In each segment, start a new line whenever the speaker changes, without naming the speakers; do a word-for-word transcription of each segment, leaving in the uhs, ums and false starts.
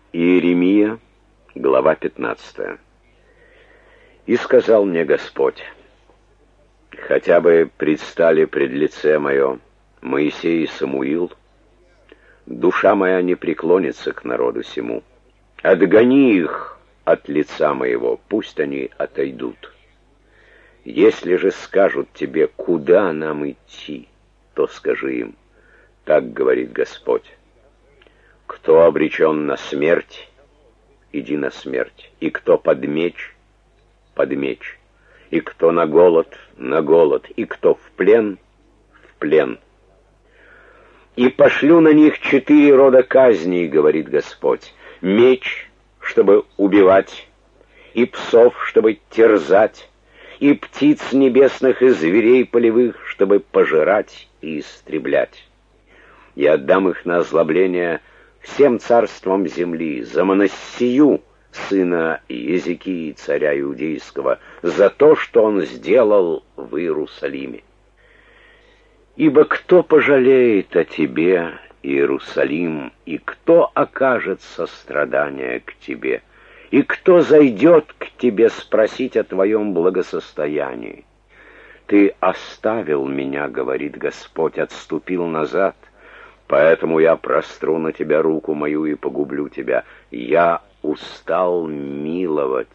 Иеремия, глава пятнадцатая. «И сказал мне Господь: хотя бы предстали пред лице мое Моисей и Самуил, душа моя не преклонится к народу сему. Отгони их от лица моего, пусть они отойдут. Если же скажут тебе, куда нам идти, то скажи им: так говорит Господь: кто обречен на смерть, иди на смерть, и кто под меч, под меч, и кто на голод, на голод, и кто в плен, в плен. И пошлю на них четыре рода казней, говорит Господь: меч, чтобы убивать, и псов, чтобы терзать, и птиц небесных, и зверей полевых, чтобы пожирать и истреблять. И отдам их на озлобление всем царством земли за Манассию, сына Иезекии, царя иудейского, за то, что он сделал в Иерусалиме. Ибо кто пожалеет о тебе, Иерусалим, и кто окажет сострадание к тебе, и кто зайдет к тебе спросить о твоем благосостоянии? Ты оставил меня, говорит Господь, отступил назад, поэтому я простру на тебя руку мою и погублю тебя. Я устал миловать.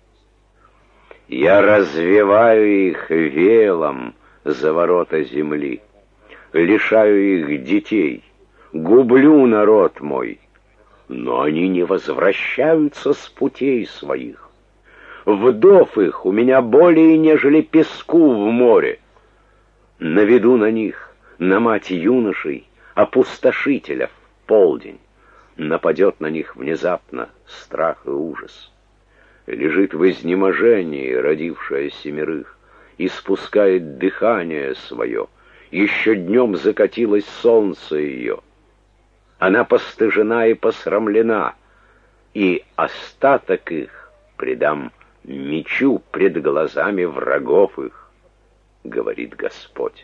Я развеваю их велом за ворота земли, лишаю их детей, гублю народ мой, но они не возвращаются с путей своих. Вдов их у меня более, нежели песку в море. Наведу на них, на мать юношей, опустошителя в полдень. Нападет на них внезапно страх и ужас. Лежит в изнеможении родившая семерых, испускает дыхание свое. Еще днем закатилось солнце ее. Она постыжена и посрамлена, и остаток их предам мечу пред глазами врагов их, говорит Господь.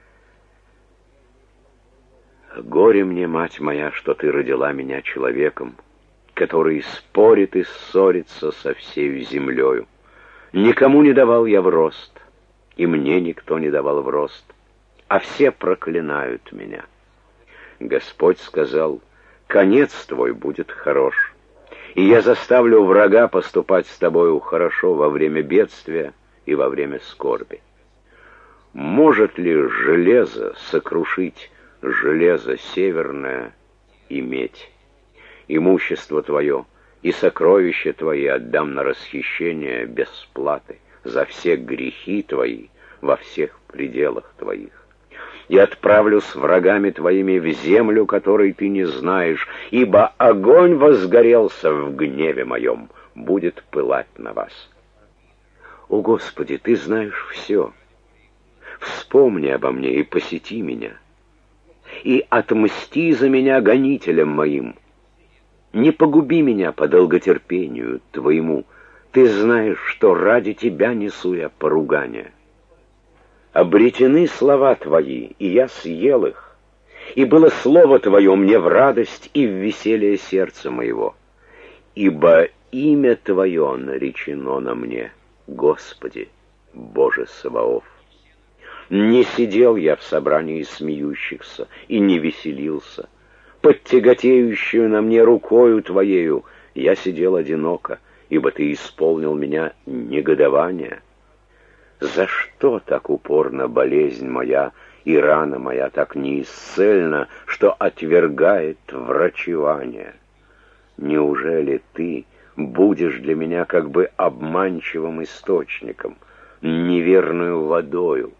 Горе мне, мать моя, что ты родила меня человеком, который спорит и ссорится со всею землею. Никому не давал я в рост, и мне никто не давал в рост, а все проклинают меня. Господь сказал: конец твой будет хорош, и я заставлю врага поступать с тобою хорошо во время бедствия и во время скорби. Может ли железо сокрушить железо северное и медь? Имущество твое и сокровища твои отдам на расхищение без платы за все грехи твои во всех пределах твоих. И отправлю с врагами твоими в землю, которой ты не знаешь, ибо огонь возгорелся в гневе моем, будет пылать на вас. О, Господи, ты знаешь все. Вспомни обо мне и посети меня, и отмсти за меня гонителям моим. Не погуби меня по долготерпению твоему, ты знаешь, что ради тебя несу я поругание. Обретены слова твои, и я съел их, и было слово твое мне в радость и в веселье сердца моего. Ибо имя твое наречено на мне, Господи, Боже Саваоф. Не сидел я в собрании смеющихся и не веселился. Под тяготеющую на мне рукою твоею я сидел одиноко, ибо ты исполнил меня негодование. За что так упорна болезнь моя, и рана моя так неисцельна, что отвергает врачевание? Неужели ты будешь для меня как бы обманчивым источником, неверную водою?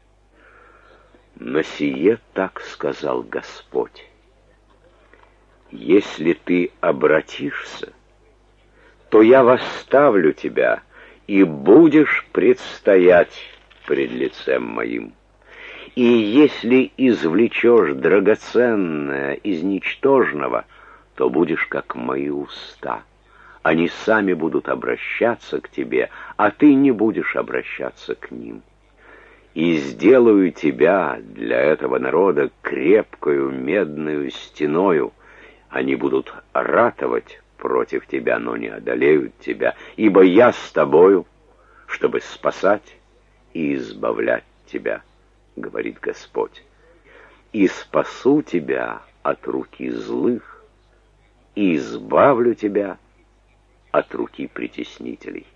На сие так сказал Господь: если ты обратишься, то я восставлю тебя, и будешь предстоять пред лицем моим. И если извлечешь драгоценное из ничтожного, то будешь как мои уста. Они сами будут обращаться к тебе, а ты не будешь обращаться к ним. И сделаю тебя для этого народа крепкою медную стеною. Они будут ратовать против тебя, но не одолеют тебя, ибо я с тобою, чтобы спасать и избавлять тебя, говорит Господь. И спасу тебя от руки злых, и избавлю тебя от руки притеснителей.